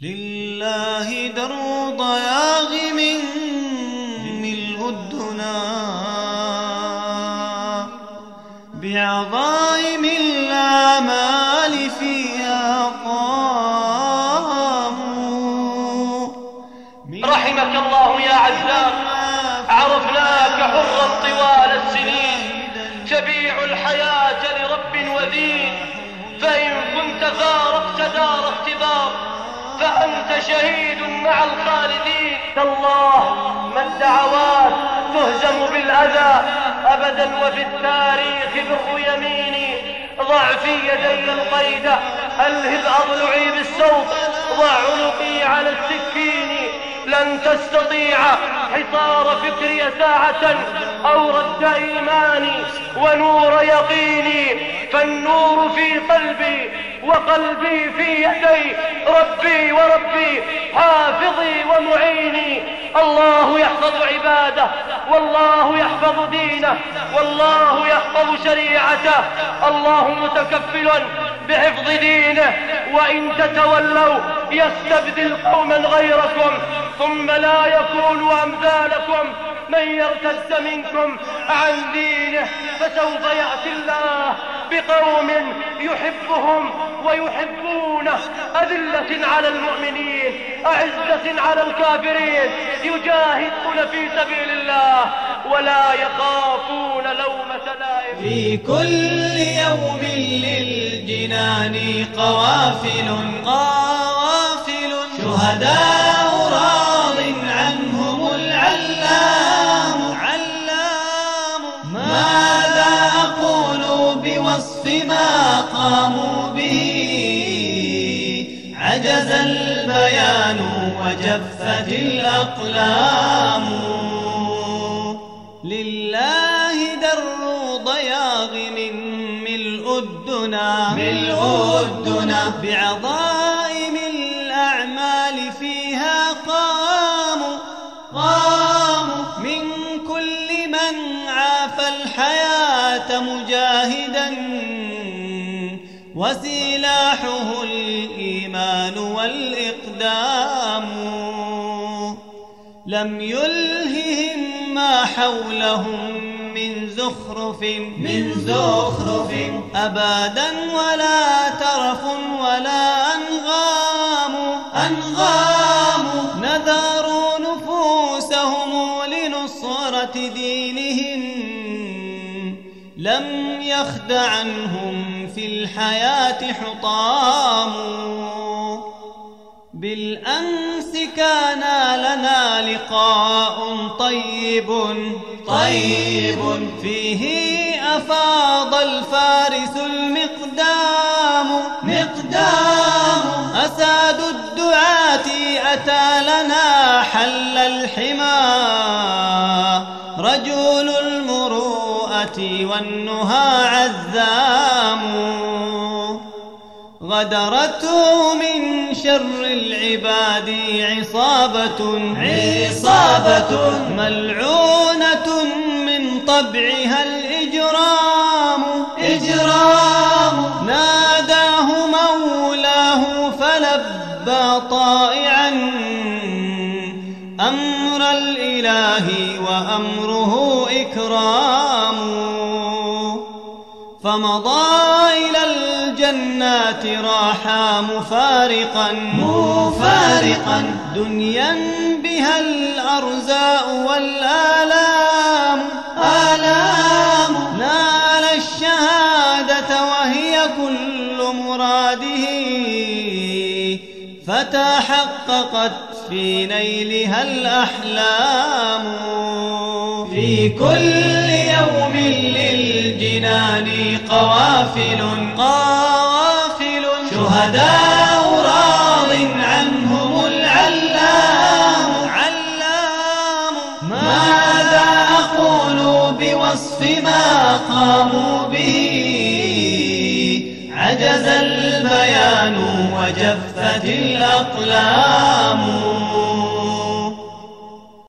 لله در ضياغ من ملء الدنا بعظائم الآمال فيها قاموا. رحمك الله يا عزام، عرفناك حرا طوال السنين تبيع الحياة لرب ودين، فإن كنت فارقت دار اختبار فأنت شهيد مع الخالدين. تالله ما الدعوات تهزم بالأذى أبدا، وفي التاريخ بر يميني. ضع في يدي القيد، ألهب أضلعي بالسوط، ضع عنقي على السكين. لن تستطيع حصار فكري ساعة أو رد إيماني ونور يقيني، فالنور في قلبي وقلبي في يدي، ربي وربي حافظي ومعيني. الله يحفظ عباده، والله يحفظ دينه، والله يحفظ شريعته. الله متكفل بحفظ دينه، وإن تتولوا يستبدل قوما غيركم ثم لا يكونوا أمثالكم. من يرتد منكم عن دينه فسوف يأتي الله بقوم يحبهم ويحبونه، أذلة على المؤمنين أعزة على الكافرين، يجاهدون في سبيل الله ولا يخافون لومة لائم. في كل يوم للجنان قوافل شهداء راض عنهم العلام. ماذا أقول بوصف ما قاموا به، عجز البيان وجفت الأقلام. لله در ضياغ من ملء الدنا بعظائم الأعمال فيها قاموا. من كل من عافى الحياة مجاهدا، وسلاحه الإيمان والإقدام. لم يلههم ما حولهم من زخرف أبدا، ولا ترف ولا أنغام. نذروا نفوسهم لنصرة دينهم، لم يخد عنهم في الحياة حطام. بالأمس كان لنا لقاء طيب فيه أفاض الفارس المقدام. أساد الدعاة أتى لنا حل الحمى، رجل المروءة والنهى عزام. غدرته من شر العباد عصابة ملعونة من طبعها الإجرام. ناداه مولاه فلبى طائعا أمر الإله وأمره إكرام. فمضى إلى الجنات راحا مفارقا دنيا بها الأرزاء والآلام. نال الشهادة وهي كل مراده، فتحققت في نيلها الأحلام. في كل يوم للجنان قوافل شهداء راض عنهم العلام. ماذا أقول بوصف ما قاموا به، عجز البيان وجفت الأقلام.